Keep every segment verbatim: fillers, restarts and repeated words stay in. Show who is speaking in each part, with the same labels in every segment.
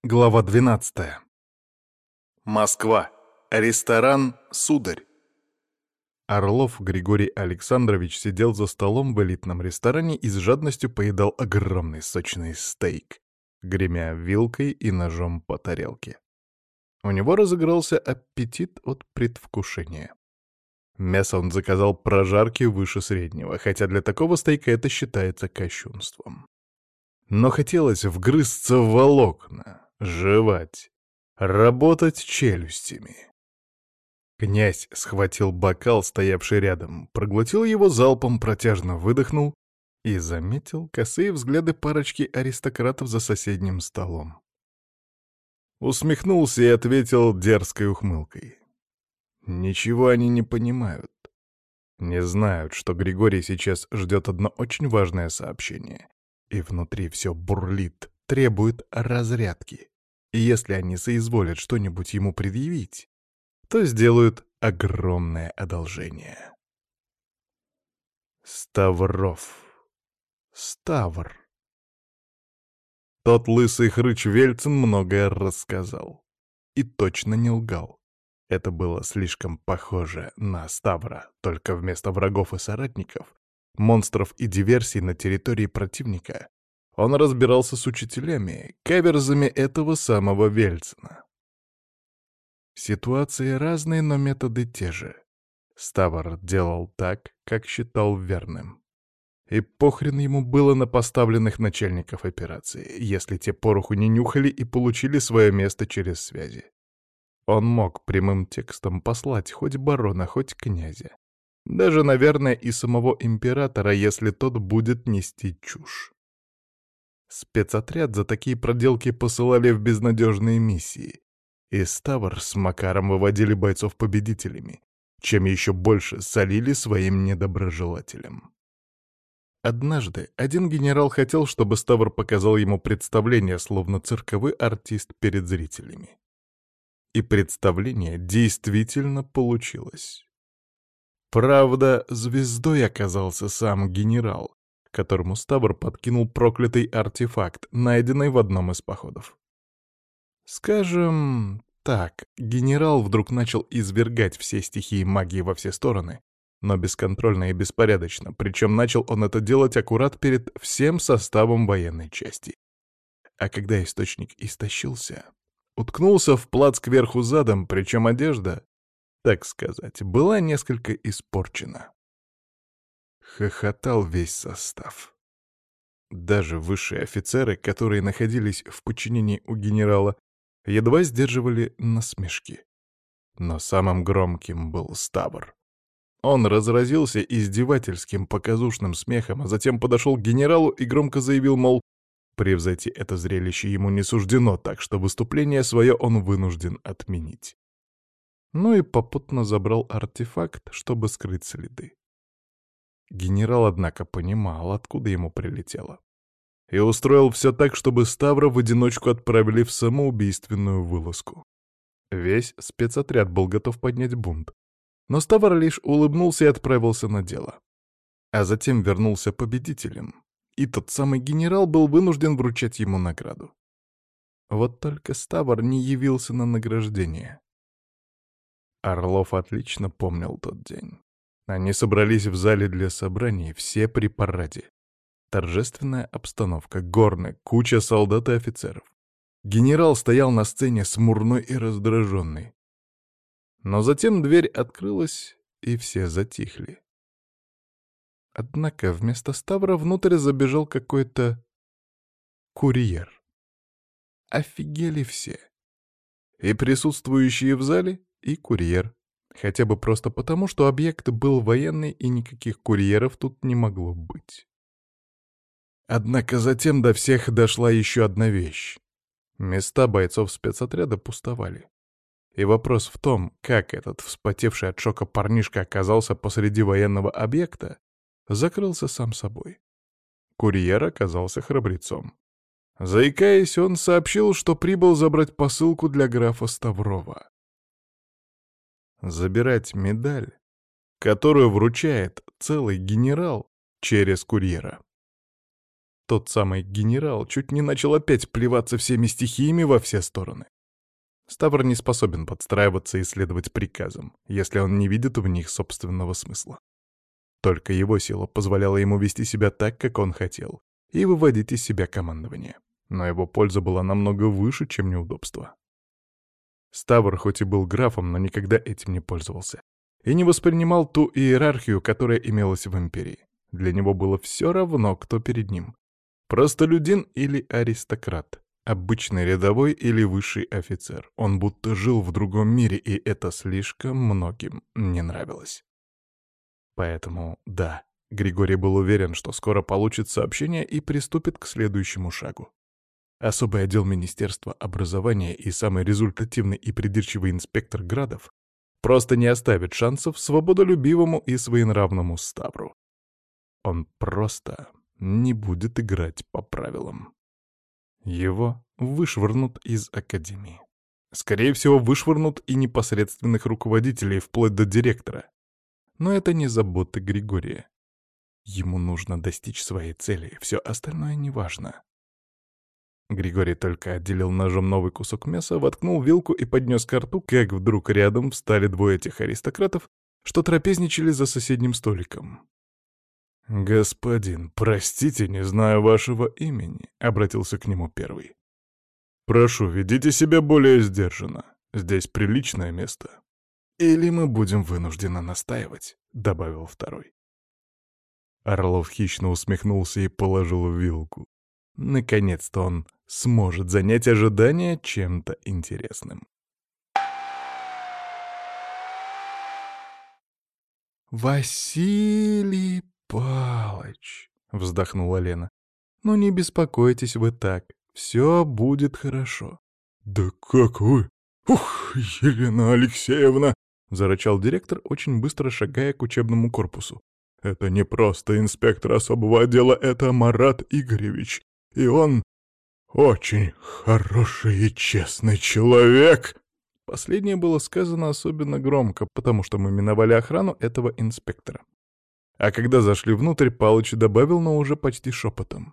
Speaker 1: Глава двенадцатая. Москва. Ресторан «Сударь». Орлов Григорий Александрович сидел за столом в элитном ресторане и с жадностью поедал огромный сочный стейк, гремя вилкой и ножом по тарелке. У него разыгрался аппетит от предвкушения. Мясо он заказал прожарки выше среднего, хотя для такого стейка это считается кощунством. Но хотелось вгрызться в волокна, жевать, работать челюстями. Князь схватил бокал, стоявший рядом, проглотил его залпом, протяжно выдохнул и заметил косые взгляды парочки аристократов за соседним столом. Усмехнулся и ответил дерзкой ухмылкой. Ничего они не понимают. Не знают, что Григорий сейчас ждет одно очень важное сообщение. И внутри все бурлит, требует разрядки. И если они соизволят что-нибудь ему предъявить, то сделают огромное одолжение. Ставров. Ставр. Тот лысый хрыч Вельцин многое рассказал. И точно не лгал. Это было слишком похоже на Ставра, только вместо врагов и соратников, монстров и диверсий на территории противника, он разбирался с учителями, каверзами этого самого Вельцина. Ситуации разные, но методы те же. Ставр делал так, как считал верным. И похрен ему было на поставленных начальников операции, если те пороху не нюхали и получили свое место через связи. Он мог прямым текстом послать хоть барона, хоть князя. Даже, наверное, и самого императора, если тот будет нести чушь. Спецотряд за такие проделки посылали в безнадежные миссии, и Ставр с Макаром выводили бойцов победителями, чем еще больше солили своим недоброжелателям. Однажды один генерал хотел, чтобы Ставр показал ему представление, словно цирковой артист перед зрителями. И представление действительно получилось. Правда, звездой оказался сам генерал, которому Ставр подкинул проклятый артефакт, найденный в одном из походов. Скажем так, генерал вдруг начал извергать все стихии магии во все стороны, но бесконтрольно и беспорядочно, причем начал он это делать аккурат перед всем составом военной части. А когда источник истощился, уткнулся в плац кверху задом, причем одежда, так сказать, была несколько испорчена. Хохотал весь состав. Даже высшие офицеры, которые находились в подчинении у генерала, едва сдерживали насмешки. Но самым громким был Ставр. Он разразился издевательским показушным смехом, а затем подошел к генералу и громко заявил, мол, превзойти это зрелище ему не суждено, так что выступление свое он вынужден отменить. Ну и попутно забрал артефакт, чтобы скрыть следы. Генерал, однако, понимал, откуда ему прилетело. И устроил все так, чтобы Ставра в одиночку отправили в самоубийственную вылазку. Весь спецотряд был готов поднять бунт. Но Ставр лишь улыбнулся и отправился на дело. А затем вернулся победителем. И тот самый генерал был вынужден вручать ему награду. Вот только Ставр не явился на награждение. Орлов отлично помнил тот день. Они собрались в зале для собраний, все при параде. Торжественная обстановка, горная, куча солдат и офицеров. Генерал стоял на сцене смурной и раздраженный. Но затем дверь открылась, и все затихли. Однако вместо Ставра внутрь забежал какой-то курьер. Офигели все. И присутствующие в зале, и курьер. Хотя бы просто потому, что объект был военный, и никаких курьеров тут не могло быть. Однако затем до всех дошла еще одна вещь. Места бойцов спецотряда пустовали. И вопрос в том, как этот вспотевший от шока парнишка оказался посреди военного объекта, закрылся сам собой. Курьер оказался храбрецом. Заикаясь, он сообщил, что прибыл забрать посылку для графа Ставрова. Забирать медаль, которую вручает целый генерал через курьера. тот самый генерал, чуть не начал опять плеваться всеми стихиями во все стороны. Ставр не способен подстраиваться и следовать приказам, если он не видит в них собственного смысла. Только его сила позволяла ему вести себя так, как он хотел, и выводить из себя командование. Но его польза была намного выше, чем неудобство. Ставр хоть и был графом, но никогда этим не пользовался. И не воспринимал ту иерархию, которая имелась в империи. Для него было все равно, кто перед ним. Простолюдин или аристократ. Обычный рядовой или высший офицер. Он будто жил в другом мире, и это слишком многим не нравилось. Поэтому, да, Григорий был уверен, что скоро получит сообщение и приступит к следующему шагу. Особый отдел Министерства образования и самый результативный и придирчивый инспектор Градов просто не оставит шансов свободолюбивому и своенравному Ставру. Он просто не будет играть по правилам. Его вышвырнут из академии. Скорее всего, вышвырнут и непосредственных руководителей, вплоть до директора. Но это не забота Григория. Ему нужно достичь своей цели, все остальное неважно. Григорий только отделил ножом новый кусок мяса, воткнул вилку и поднес ко рту, как вдруг рядом встали двое этих аристократов, что трапезничали за соседним столиком. «Господин, простите, не знаю вашего имени», — обратился к нему первый. «Прошу, ведите себя более сдержанно. Здесь приличное место». «Или мы будем вынуждены настаивать», — добавил второй. Орлов хищно усмехнулся и положил вилку. Наконец-то он сможет занять ожидание чем-то интересным. «Василий Палыч», — вздохнула Лена, — «ну не беспокойтесь вы так, все будет хорошо». «Да как вы? Ух, Елена Алексеевна!» — зарычал директор, очень быстро шагая к учебному корпусу. «Это не просто инспектор особого отдела, это Марат Игоревич, и он очень хороший и честный человек». Последнее было сказано особенно громко, потому что мы миновали охрану этого инспектора. А когда зашли внутрь, Палыч добавил, но уже почти шепотом.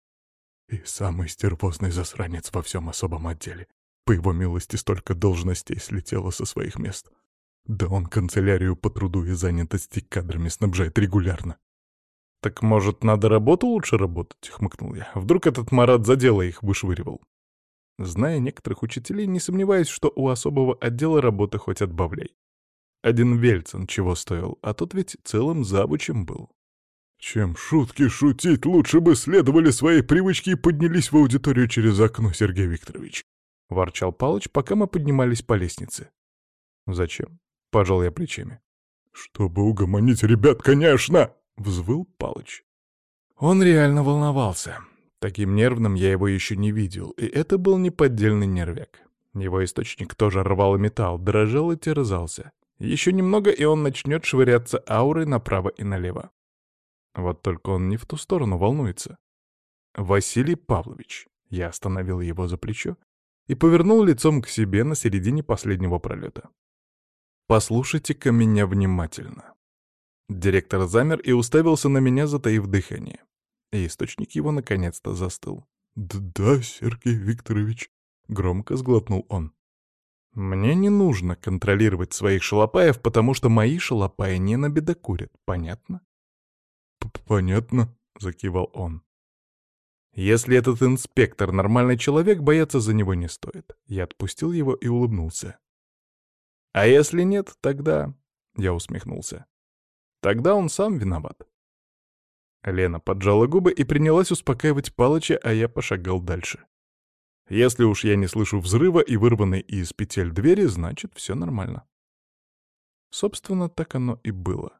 Speaker 1: «И самый стервозный засранец во всем особом отделе. По его милости столько должностей слетело со своих мест. Да он канцелярию по труду и занятости кадрами снабжает регулярно». «Так, может, надо работу лучше работать?» — хмыкнул я. «Вдруг этот Марат за дело их вышвыривал?» Зная некоторых учителей, не сомневаюсь, что у особого отдела работы хоть отбавляй. Один Вельцин чего стоил, а тот ведь целым завучем был. «Чем шутки шутить, лучше бы следовали своей привычке и поднялись в аудиторию через окно, Сергей Викторович», — ворчал Палыч, пока мы поднимались по лестнице. «Зачем?» — пожал я плечами. «Чтобы угомонить ребят, конечно!» — взвыл Палыч. Он реально волновался. Таким нервным я его еще не видел, и это был неподдельный нервяк. Его источник тоже рвал металл, дрожал и терзался. Еще немного, и он начнет швыряться аурой направо и налево. Вот только он не в ту сторону волнуется. «Василий Павлович», — я остановил его за плечо и повернул лицом к себе на середине последнего пролета. «Послушайте-ка меня внимательно». Директор замер и уставился на меня, затаив дыхание. И источник его наконец-то застыл. «Да, Сергей Викторович», — громко сглотнул он. «Мне не нужно контролировать своих шалопаев, потому что мои шалопаи не набедокурят, понятно?» «Понятно», — закивал он. «Если этот инспектор нормальный человек, бояться за него не стоит». Я отпустил его и улыбнулся. «А если нет, тогда...» — я усмехнулся. «Тогда он сам виноват». Лена поджала губы и принялась успокаивать Палыча, а я пошагал дальше. Если уж я не слышу взрыва и вырванной из петель двери, значит, все нормально. Собственно, так оно и было.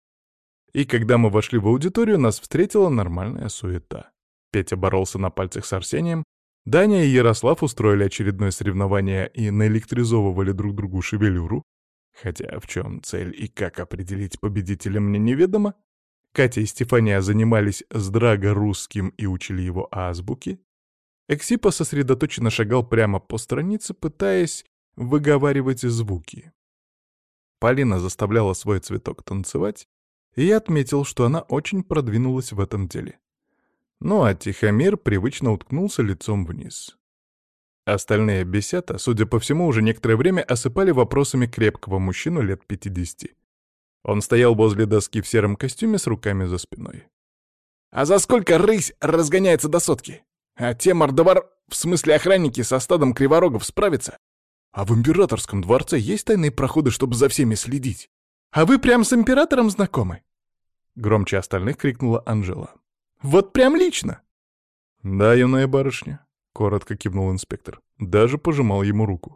Speaker 1: И когда мы вошли в аудиторию, нас встретила нормальная суета. Петя боролся на пальцах с Арсением, Даня и Ярослав устроили очередное соревнование и наэлектризовывали друг другу шевелюру, хотя в чем цель и как определить победителя мне неведомо. Катя и Стефания занимались с Драго русским и учили его азбуке. Эксипа сосредоточенно шагал прямо по странице, пытаясь выговаривать звуки. Полина заставляла свой цветок танцевать, и я отметил, что она очень продвинулась в этом деле. Ну а Тихомир привычно уткнулся лицом вниз. Остальные бесята, судя по всему, уже некоторое время осыпали вопросами крепкого мужчину лет пятидесяти. Он стоял возле доски в сером костюме с руками за спиной. «А за сколько рысь разгоняется до сотки? А те мордовар, в смысле охранники, со стадом криворогов справятся? А в императорском дворце есть тайные проходы, чтобы за всеми следить? А вы прям с императором знакомы?» Громче остальных крикнула Анжела. «Вот прям лично!» «Да, юная барышня», — коротко кивнул инспектор. Даже пожимал ему руку.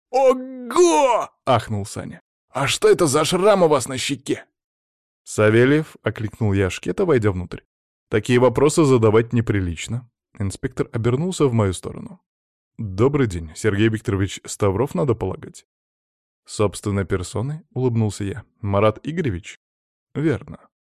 Speaker 1: «Ого!» — ахнул Саня. «А что это за шрам у вас на щеке?» «Савельев», — окликнул я Шкета, войдя внутрь. «Такие вопросы задавать неприлично». Инспектор обернулся в мою сторону. «Добрый день, Сергей Викторович Ставров, надо полагать». «Собственной персоной?» — улыбнулся я. «Марат Игоревич?» «Верно».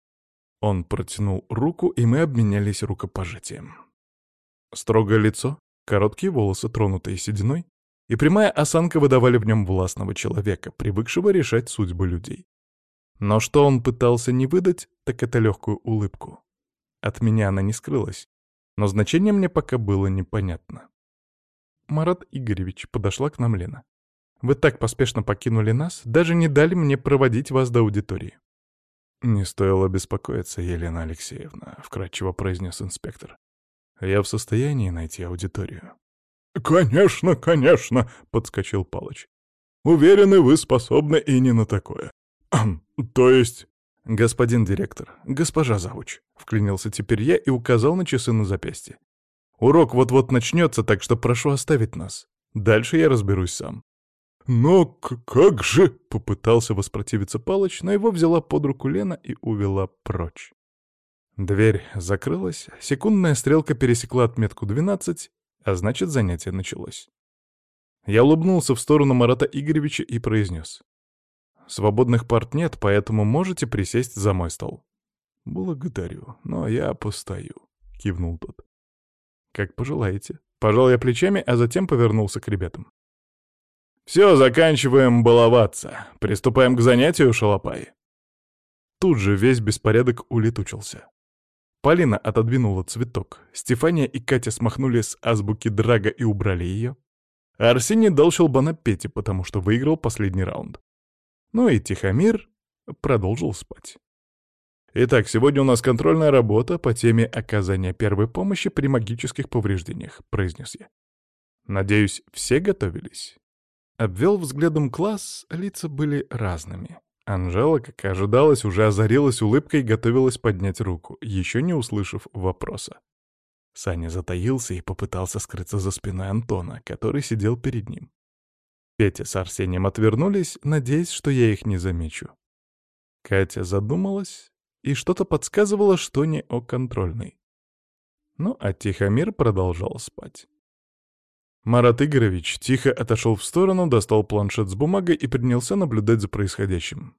Speaker 1: Он протянул руку, и мы обменялись рукопожатием. Строгое лицо, короткие волосы, тронутые сединой, и прямая осанка выдавали в нем властного человека, привыкшего решать судьбы людей. Но что он пытался не выдать, так это легкую улыбку. От меня она не скрылась, но значение мне пока было непонятно. «Марат Игоревич», — подошла к нам Лена. «Вы так поспешно покинули нас, даже не дали мне проводить вас до аудитории». «Не стоило беспокоиться, Елена Алексеевна», — вкратчиво произнес инспектор. «Я в состоянии найти аудиторию». «Конечно, конечно», — подскочил Палыч. «Уверены, вы способны и не на такое. То есть...» «Господин директор, госпожа завуч», — вклинился теперь я и указал на часы на запястье. «Урок вот-вот начнется, так что прошу оставить нас. Дальше я разберусь сам». «Но как же...» — попытался воспротивиться Палыч, но его взяла под руку Лена и увела прочь. Дверь закрылась, секундная стрелка пересекла отметку двенадцать, а значит, занятие началось. Я улыбнулся в сторону Марата Игоревича и произнес. «Свободных парт нет, поэтому можете присесть за мой стол». «Благодарю, но я постою», — кивнул тот. «Как пожелаете». Пожал я плечами, а затем повернулся к ребятам. «Все, заканчиваем баловаться. Приступаем к занятию, шалопаи». Тут же весь беспорядок улетучился. Полина отодвинула цветок, Стефания и Катя смахнули с азбуки Драга и убрали ее. А Арсений дал щелбана Пете, потому что выиграл последний раунд. Ну и Тихомир продолжил спать. «Итак, сегодня у нас контрольная работа по теме оказания первой помощи при магических повреждениях», — произнес я. «Надеюсь, все готовились?» Обвел взглядом класс, лица были разными. Анжела, как и ожидалось, уже озарилась улыбкой и готовилась поднять руку, еще не услышав вопроса. Саня затаился и попытался скрыться за спиной Антона, который сидел перед ним. Петя с Арсением отвернулись, надеясь, что я их не замечу. Катя задумалась, и что-то подсказывало, что не о контрольной. Ну, а Тихомир продолжал спать. Марат Игоревич тихо отошел в сторону, достал планшет с бумагой и принялся наблюдать за происходящим.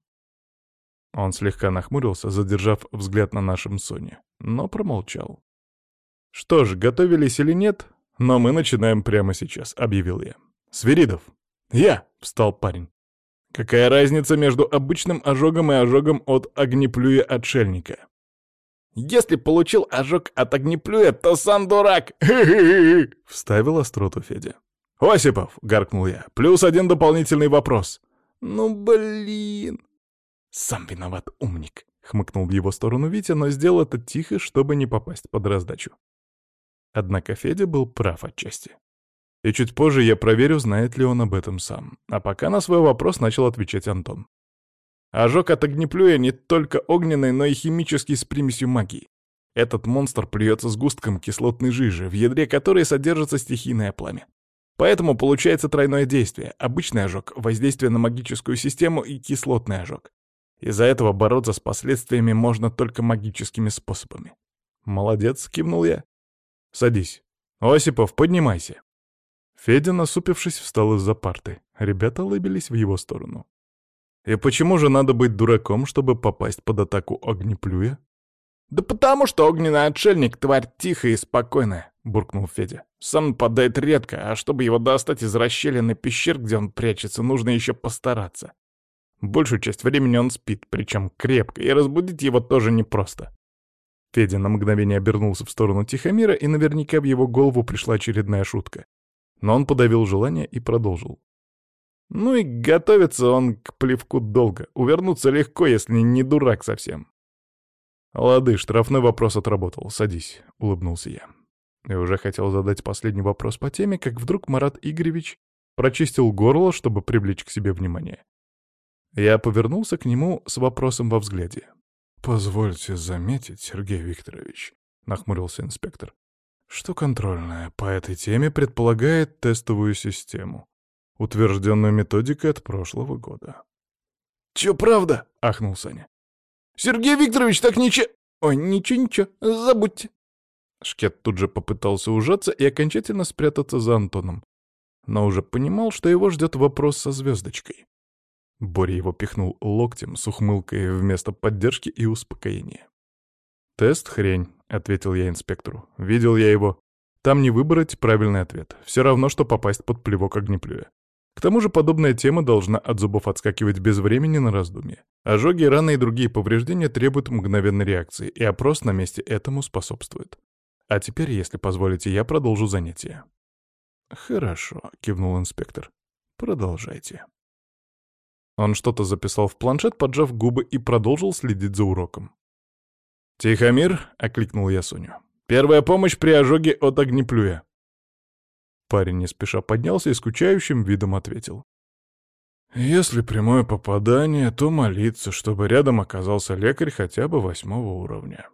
Speaker 1: Он слегка нахмурился, задержав взгляд на нашем Соне, но промолчал. «Что ж, готовились или нет, но мы начинаем прямо сейчас», — объявил я. «Свиридов!» «Я!» — встал парень. «Какая разница между обычным ожогом и ожогом от огнеплюя отшельника?» «Если получил ожог от огнеплюя, то сам дурак!» — вставил остроту Федя. «Осипов!» — гаркнул я. «Плюс один дополнительный вопрос». «Ну, блин!» «Сам виноват, умник!» — хмыкнул в его сторону Витя, но сделал это тихо, чтобы не попасть под раздачу. Однако Федя был прав отчасти. И чуть позже я проверю, знает ли он об этом сам. А пока на свой вопрос начал отвечать Антон. Ожог от огнеплюя не только огненный, но и химический с примесью магии. Этот монстр плюется сгустком кислотной жижи, в ядре которой содержится стихийное пламя. Поэтому получается тройное действие. Обычный ожог, воздействие на магическую систему и кислотный ожог. Из-за этого бороться с последствиями можно только магическими способами. «Молодец», — кивнул я. «Садись. Осипов, поднимайся». Федя, насупившись, встал из-за парты. Ребята улыбились в его сторону. «И почему же надо быть дураком, чтобы попасть под атаку огнеплюя?» «Да потому что огненный отшельник — тварь тихая и спокойная», — буркнул Федя. «Сам нападает редко, а чтобы его достать из расщелины пещер, где он прячется, нужно еще постараться. Большую часть времени он спит, причем крепко, и разбудить его тоже непросто». Федя на мгновение обернулся в сторону Тихомира, и наверняка в его голову пришла очередная шутка. Но он подавил желание и продолжил. Ну и готовится он к плевку долго. Увернуться легко, если не дурак совсем. «Лады, штрафной вопрос отработал. Садись», — улыбнулся я. И уже хотел задать последний вопрос по теме, как вдруг Марат Игоревич прочистил горло, чтобы привлечь к себе внимание. Я повернулся к нему с вопросом во взгляде. «Позвольте заметить, Сергей Викторович», — нахмурился инспектор, «что контрольная по этой теме предполагает тестовую систему, утвержденную методикой от прошлого года».
Speaker 2: «Чё, правда?» —
Speaker 1: ахнул Саня.
Speaker 2: «Сергей Викторович, так ничего...»
Speaker 1: «Ой, ничего-ничего, забудьте». Шкет тут же попытался ужаться и окончательно спрятаться за Антоном, но уже понимал, что его ждет вопрос со звездочкой. Боря его пихнул локтем с ухмылкой вместо поддержки и успокоения. «Тест — хрень», — ответил я инспектору. «Видел я его. Там не выбрать правильный ответ. Все равно, что попасть под плевок огнеплюя. К тому же подобная тема должна от зубов отскакивать без времени на раздумье. Ожоги, раны и другие повреждения требуют мгновенной реакции, и опрос на месте этому способствует. А теперь, если позволите, я продолжу занятие». «Хорошо», — кивнул инспектор. «Продолжайте». Он что-то записал в планшет, поджав губы, и продолжил следить за уроком. «Тихомир», — окликнул я Соню. «Первая помощь при ожоге от огнеплюя». Парень не спеша поднялся и скучающим видом ответил. «Если прямое попадание, то молиться, чтобы рядом оказался лекарь хотя бы восьмого уровня».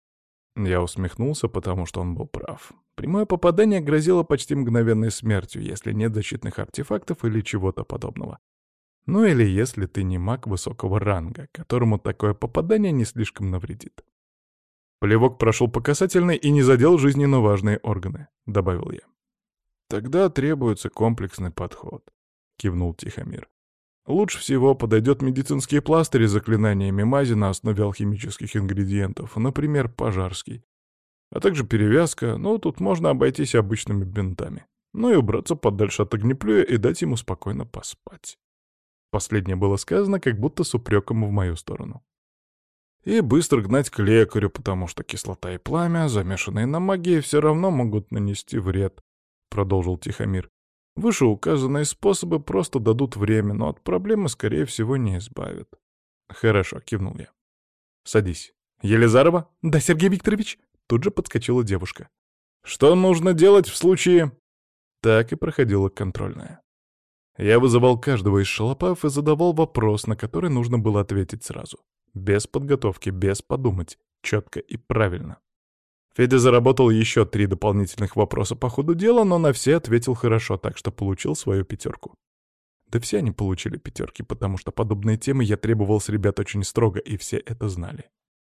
Speaker 1: Я усмехнулся, потому что он был прав. Прямое попадание грозило почти мгновенной смертью, если нет защитных артефактов или чего-то подобного. Ну или если ты не маг высокого ранга, которому такое попадание не слишком навредит. Плевок прошел по касательной и не задел жизненно важные органы, — добавил я. «Тогда требуется комплексный подход», — кивнул Тихомир. «Лучше всего подойдет медицинские пластыри с заклинаниями мази на основе алхимических ингредиентов, например, пожарский. А также перевязка, но тут можно обойтись обычными бинтами. Ну и убраться подальше от огнеплюя и дать ему спокойно поспать». Последнее было сказано, как будто с упреком в мою сторону. «И быстро гнать к лекарю, потому что кислота и пламя, замешанные на магии, все равно могут нанести вред», — продолжил Тихомир. «Вышеуказанные способы просто дадут время, но от проблемы, скорее всего, не избавят». «Хорошо», — кивнул я. «Садись». «Елизарова?» «Да, Сергей Викторович?» Тут же подскочила девушка. «Что нужно делать в случае...» Так и проходила контрольная. Я вызывал каждого из шалопаев и задавал вопрос, на который нужно было ответить сразу. Без подготовки, без подумать, четко и правильно. Федя заработал еще три дополнительных вопроса по ходу дела, но на все ответил хорошо, так что получил свою пятерку. Да все они получили пятерки, потому что подобные темы я требовал с ребят очень строго, и все это знали.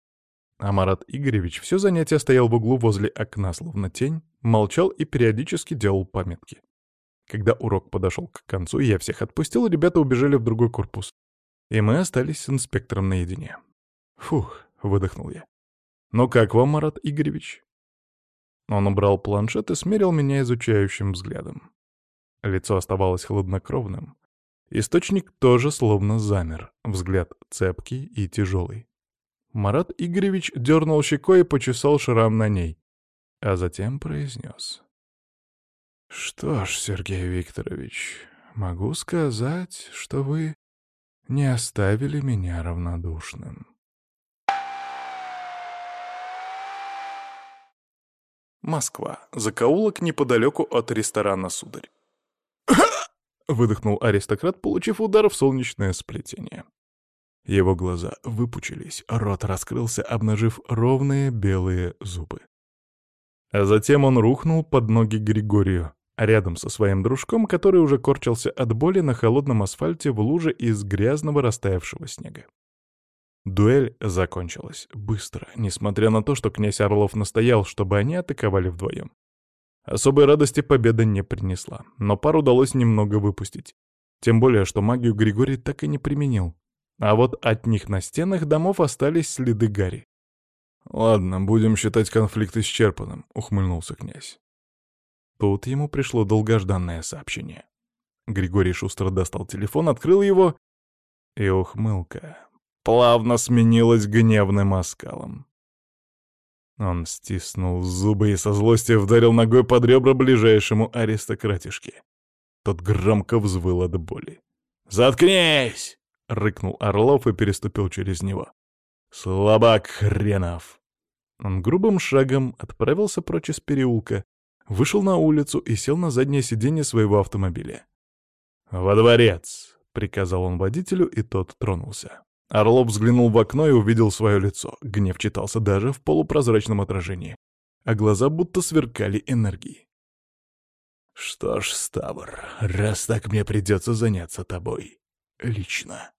Speaker 1: А Марат Игоревич все занятие стоял в углу возле окна, словно тень, молчал и периодически делал пометки. Когда урок подошел к концу, я всех отпустил, ребята убежали в другой корпус. И мы остались с инспектором наедине. «Фух», — выдохнул я. «Ну как вам, Марат Игоревич?» Он убрал планшет и смерил меня изучающим взглядом. Лицо оставалось хладнокровным. Источник тоже словно замер, взгляд цепкий и тяжелый. Марат Игоревич дернул щекой и почесал шрам на ней, а затем произнес. «Что ж, Сергей Викторович, могу сказать, что вы не оставили меня равнодушным». Москва. Закоулок неподалеку от ресторана «Сударь». Выдохнул аристократ, получив удар в солнечное сплетение. Его глаза выпучились, рот раскрылся, обнажив ровные белые зубы. А затем он рухнул под ноги Григорию, рядом со своим дружком, который уже корчился от боли на холодном асфальте в луже из грязного растаявшего снега. Дуэль закончилась быстро, несмотря на то, что князь Орлов настоял, чтобы они атаковали вдвоем. Особой радости победа не принесла, но пар удалось немного выпустить. Тем более, что магию Григорий так и не применил. А вот от них на стенах домов остались следы гари. «Ладно, будем считать конфликт исчерпанным», — ухмыльнулся князь. Тут ему пришло долгожданное сообщение. Григорий шустро достал телефон, открыл его, и ухмылка плавно сменилась гневным оскалом. Он стиснул зубы и со злостью вдарил ногой под ребра ближайшему аристократишке. Тот громко взвыл от боли. «Заткнись!» — рыкнул Орлов и переступил через него. «Слабак хренов!» Он грубым шагом отправился прочь из переулка, вышел на улицу и сел на заднее сиденье своего автомобиля. «Во дворец!» — приказал он водителю, и тот тронулся. Орлов взглянул в окно и увидел свое лицо. Гнев читался даже в полупрозрачном отражении, а глаза будто сверкали энергией. «Что ж, Ставр, раз так мне придется заняться тобой лично».